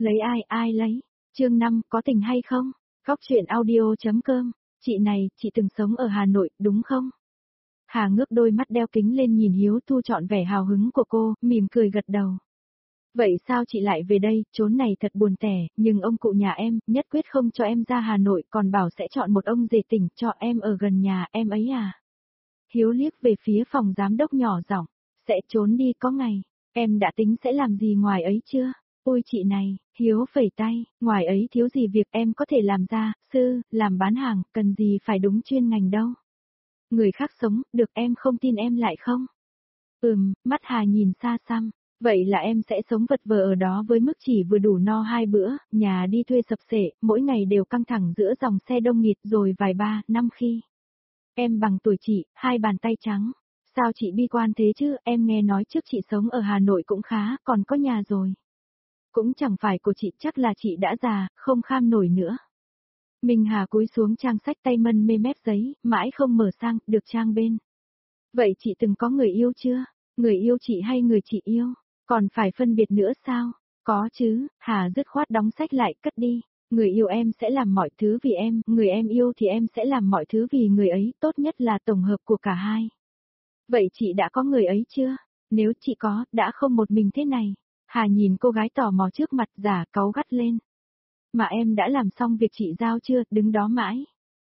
Lấy ai lấy? Chương 5, có tình hay không? Góc truyện audio.com. Chị này, chị từng sống ở Hà Nội, đúng không? Hà ngước đôi mắt đeo kính lên nhìn Hiếu Thu trọn vẻ hào hứng của cô, mỉm cười gật đầu. Vậy sao chị lại về đây, chốn này thật buồn tẻ, nhưng ông cụ nhà em, nhất quyết không cho em ra Hà Nội, còn bảo sẽ chọn một ông rể tỉnh cho em ở gần nhà em ấy à? Hiếu liếc về phía phòng giám đốc nhỏ giọng, sẽ trốn đi có ngày, em đã tính sẽ làm gì ngoài ấy chưa? Ôi chị này, Hiếu phẩy tay, ngoài ấy thiếu gì việc em có thể làm ra, làm bán hàng, cần gì phải đúng chuyên ngành đâu. Người khác sống, được em không tin em lại không? Mắt Hà nhìn xa xăm, vậy là em sẽ sống vật vờ ở đó với mức chỉ vừa đủ no 2 bữa, nhà đi thuê sập sệ, mỗi ngày đều căng thẳng giữa dòng xe đông nghịt rồi vài ba, năm khi. Em bằng tuổi chị, 2 bàn tay trắng. Sao chị bi quan thế chứ, em nghe nói trước chị sống ở Hà Nội cũng khá, còn có nhà rồi. Cũng chẳng phải của chị, chắc là chị đã già, không kham nổi nữa. Minh Hà cúi xuống trang sách tay mân mê mép giấy, mãi không mở sang, được trang bên. Vậy chị từng có người yêu chưa? Người yêu chị hay người chị yêu? Còn phải phân biệt nữa sao? Có chứ, Hà dứt khoát đóng sách lại, cất đi. Người yêu em sẽ làm mọi thứ vì em, người em yêu thì em sẽ làm mọi thứ vì người ấy, tốt nhất là tổng hợp của cả hai. Vậy chị đã có người ấy chưa? Nếu chị có, đã không một mình thế này. Hà nhìn cô gái tò mò trước mặt, giả cáu gắt lên. Mà em đã làm xong việc chị giao chưa, đứng đó mãi.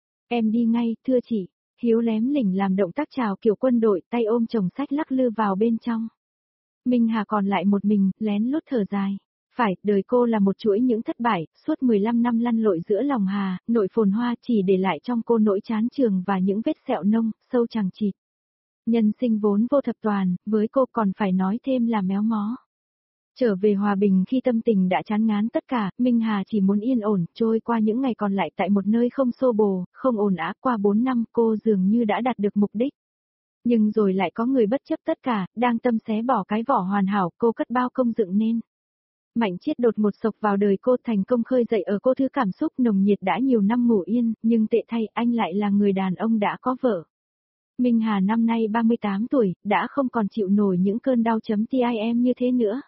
Em đi ngay, thưa chị. Hiếu lém lỉnh làm động tác chào kiểu quân đội, tay ôm chồng sách lắc lư vào bên trong. Minh Hà còn lại một mình, lén lút thở dài. Phải, đời cô là một chuỗi những thất bại, suốt 15 năm lăn lội giữa lòng Hà, nội phồn hoa chỉ để lại trong cô nỗi chán trường và những vết sẹo nông, sâu chằng chịt. Nhân sinh vốn vô thập toàn, với cô còn phải nói thêm là méo mó. Trở về hòa bình khi tâm tình đã chán ngán tất cả, Minh Hà chỉ muốn yên ổn, trôi qua những ngày còn lại tại một nơi không xô bồ, không ồn ào. Qua 4 năm cô dường như đã đạt được mục đích. Nhưng rồi lại có người bất chấp tất cả, đang tâm xé bỏ cái vỏ hoàn hảo cô cất bao công dựng nên. Mạnh Chiết đột một sộc vào đời cô, thành công khơi dậy ở cô thứ cảm xúc nồng nhiệt đã nhiều năm ngủ yên, nhưng tệ thay anh lại là người đàn ông đã có vợ. Minh Hà năm nay 38 tuổi, đã không còn chịu nổi những cơn đau chấm tim như thế nữa.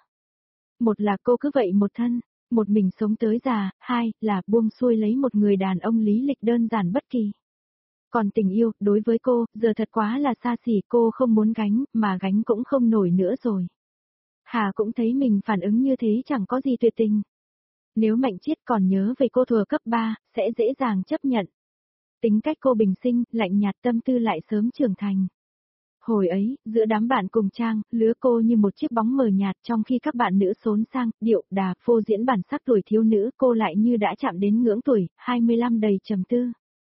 Một là cô cứ vậy một thân, một mình sống tới già, hai là buông xuôi lấy một người đàn ông lý lịch đơn giản bất kỳ. Còn tình yêu, đối với cô, giờ thật quá là xa xỉ, cô không muốn gánh, mà gánh cũng không nổi nữa rồi. Hà cũng thấy mình phản ứng như thế chẳng có gì tuyệt tình. Nếu Mạnh Chiết còn nhớ về cô thuở cấp 3, sẽ dễ dàng chấp nhận. Tính cách cô bình sinh, lạnh nhạt, tâm tư lại sớm trưởng thành. Hồi ấy, giữa đám bạn cùng trang, lứa cô như một chiếc bóng mờ nhạt, trong khi các bạn nữ xốn sang, điệu đà, phô diễn bản sắc tuổi thiếu nữ, cô lại như đã chạm đến ngưỡng tuổi, 25 đầy trầm tư.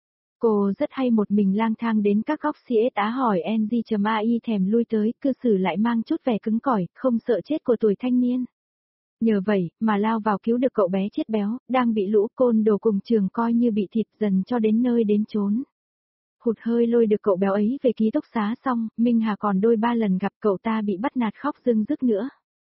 Cô rất hay một mình lang thang đến các góc CSA hỏi NG.AI thèm lui tới, cư xử lại mang chút vẻ cứng cỏi, không sợ chết của tuổi thanh niên. Nhờ vậy, mà lao vào cứu được cậu bé chết béo, đang bị lũ côn đồ cùng trường coi như bị thịt dần cho đến nơi đến chốn. Hụt hơi lôi được cậu béo ấy về ký túc xá xong, Minh Hà còn đôi ba lần gặp cậu ta bị bắt nạt khóc rưng rức nữa.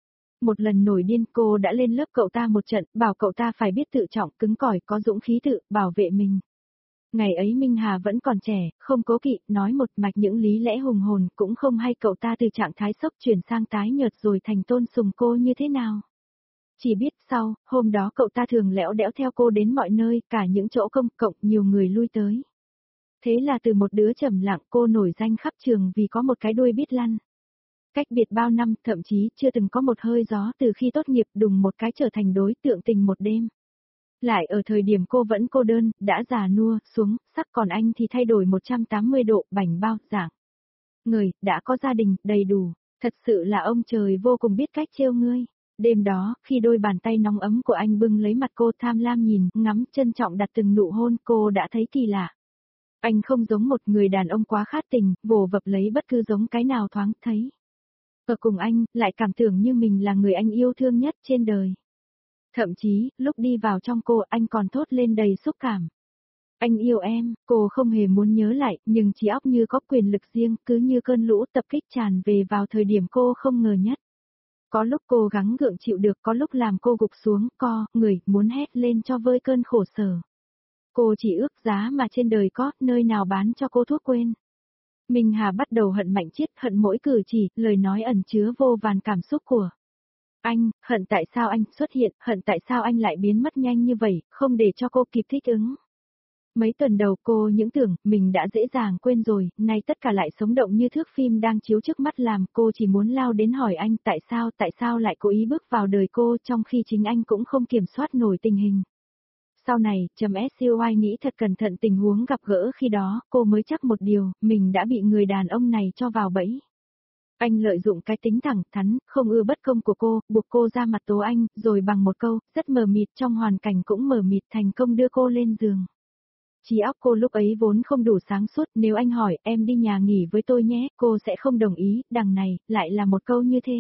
Một lần nổi điên cô đã lên lớp cậu ta một trận, bảo cậu ta phải biết tự trọng, cứng cỏi, có dũng khí tự, bảo vệ mình. Ngày ấy Minh Hà vẫn còn trẻ, không cố kỵ, nói một mạch những lý lẽ hùng hồn, cũng không hay cậu ta từ trạng thái sốc chuyển sang tái nhợt rồi thành tôn sùng cô như thế nào. Chỉ biết sau, hôm đó cậu ta thường lẽo đẽo theo cô đến mọi nơi, cả những chỗ công cộng, nhiều người lui tới. Thế là từ một đứa trầm lặng cô nổi danh khắp trường vì có một cái đuôi biết lăn. Cách biệt bao năm, thậm chí chưa từng có một hơi gió từ khi tốt nghiệp, đùng một cái trở thành đối tượng tình một đêm. Lại ở thời điểm cô vẫn cô đơn, đã già nua, xuống, sắc, còn anh thì thay đổi 180 độ, bảnh bao, dạng. Người, đã có gia đình, đầy đủ, thật sự là ông trời vô cùng biết cách trêu ngươi. Đêm đó, khi đôi bàn tay nóng ấm của anh bưng lấy mặt cô tham lam nhìn, ngắm, trân trọng đặt từng nụ hôn, cô đã thấy kỳ lạ. Anh không giống một người đàn ông quá khát tình, vồ vập lấy bất cứ giống cái nào thoáng thấy. Ở cùng anh, lại cảm tưởng như mình là người anh yêu thương nhất trên đời. Thậm chí, lúc đi vào trong cô anh còn thốt lên đầy xúc cảm. Anh yêu em, cô không hề muốn nhớ lại, nhưng trí óc như có quyền lực riêng, cứ như cơn lũ tập kích tràn về vào thời điểm cô không ngờ nhất. Có lúc cô gắng gượng chịu được, có lúc làm cô gục xuống, người, muốn hét lên cho vơi cơn khổ sở. Cô chỉ ước giá mà trên đời có, nơi nào bán cho cô thuốc quên. Minh Hà bắt đầu hận Mạnh Chiết, hận mỗi cử chỉ, lời nói ẩn chứa vô vàn cảm xúc của Anh, hận tại sao anh xuất hiện, hận tại sao anh lại biến mất nhanh như vậy, không để cho cô kịp thích ứng. Mấy tuần đầu cô những tưởng mình đã dễ dàng quên rồi, nay tất cả lại sống động như thước phim đang chiếu trước mắt làm, cô chỉ muốn lao đến hỏi anh tại sao lại cố ý bước vào đời cô trong khi chính anh cũng không kiểm soát nổi tình hình. Sau này, SCY nghĩ thật cẩn thận tình huống gặp gỡ khi đó, cô mới chắc một điều, mình đã bị người đàn ông này cho vào bẫy. Anh lợi dụng cái tính thẳng thắn, không ưa bất công của cô, buộc cô ra mặt tố anh, rồi bằng một câu, rất mờ mịt trong hoàn cảnh cũng mờ mịt thành công đưa cô lên giường. Trí óc cô lúc ấy vốn không đủ sáng suốt, nếu anh hỏi em đi nhà nghỉ với tôi nhé, cô sẽ không đồng ý, đằng này, lại là một câu như thế.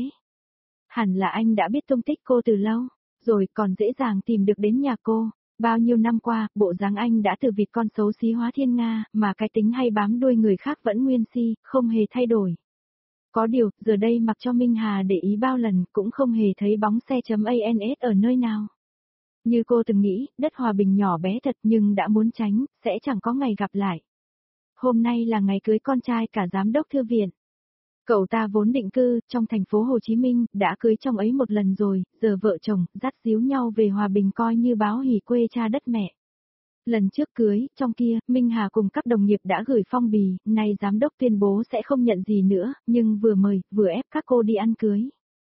Hẳn là anh đã biết tung tích cô từ lâu, rồi còn dễ dàng tìm được đến nhà cô. Bao nhiêu năm qua, bộ dáng anh đã từ vịt con xấu xí hóa thiên nga, mà cái tính hay bám đuôi người khác vẫn nguyên si, không hề thay đổi. Có điều, giờ đây mặc cho Minh Hà để ý bao lần cũng không hề thấy bóng xe.ans ở nơi nào. Như cô từng nghĩ, đất hòa bình nhỏ bé thật nhưng đã muốn tránh, sẽ chẳng có ngày gặp lại. Hôm nay là ngày cưới con trai cả giám đốc thư viện. Cậu ta vốn định cư trong thành phố Hồ Chí Minh, đã cưới trong ấy một lần rồi, giờ vợ chồng dắt díu nhau về hòa bình coi như báo hỉ quê cha đất mẹ. Lần trước cưới, trong kia, Minh Hà cùng các đồng nghiệp đã gửi phong bì, nay giám đốc tuyên bố sẽ không nhận gì nữa, nhưng vừa mời, vừa ép các cô đi ăn cưới.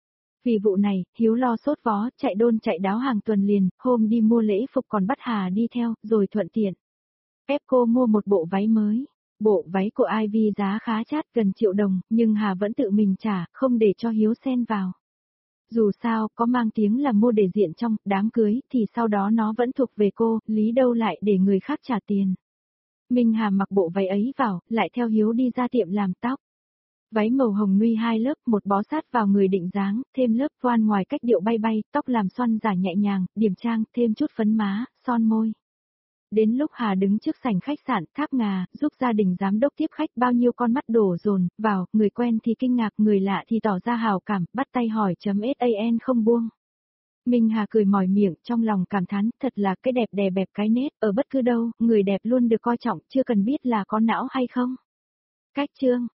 Vì vụ này, Hiếu lo sốt vó, chạy đôn chạy đáo hàng tuần liền, hôm đi mua lễ phục còn bắt Hà đi theo, rồi thuận tiện. Ép cô mua một bộ váy mới. Bộ váy của Ivy giá khá chát gần 1 triệu đồng, nhưng Hà vẫn tự mình trả, không để cho Hiếu xen vào. Dù sao, có mang tiếng là mua để diện trong đám cưới, thì sau đó nó vẫn thuộc về cô, lý đâu lại để người khác trả tiền. Minh Hà mặc bộ váy ấy vào, lại theo Hiếu đi ra tiệm làm tóc. Váy màu hồng nude 2 lớp, một bó sát vào người định dáng, thêm lớp voan ngoài cách điệu bay bay, tóc làm xoăn giả nhẹ nhàng, điểm trang, thêm chút phấn má, son môi. Đến lúc Hà đứng trước sảnh khách sạn Tháp Ngà, giúp gia đình giám đốc tiếp khách, bao nhiêu con mắt đổ dồn vào, người quen thì kinh ngạc, người lạ thì tỏ ra hào cảm, bắt tay hỏi .san không buông. Minh Hà cười mỏi miệng, trong lòng cảm thán, thật là cái đẹp đè bẹp cái nết, ở bất cứ đâu, người đẹp luôn được coi trọng, chưa cần biết là có não hay không. Cách chương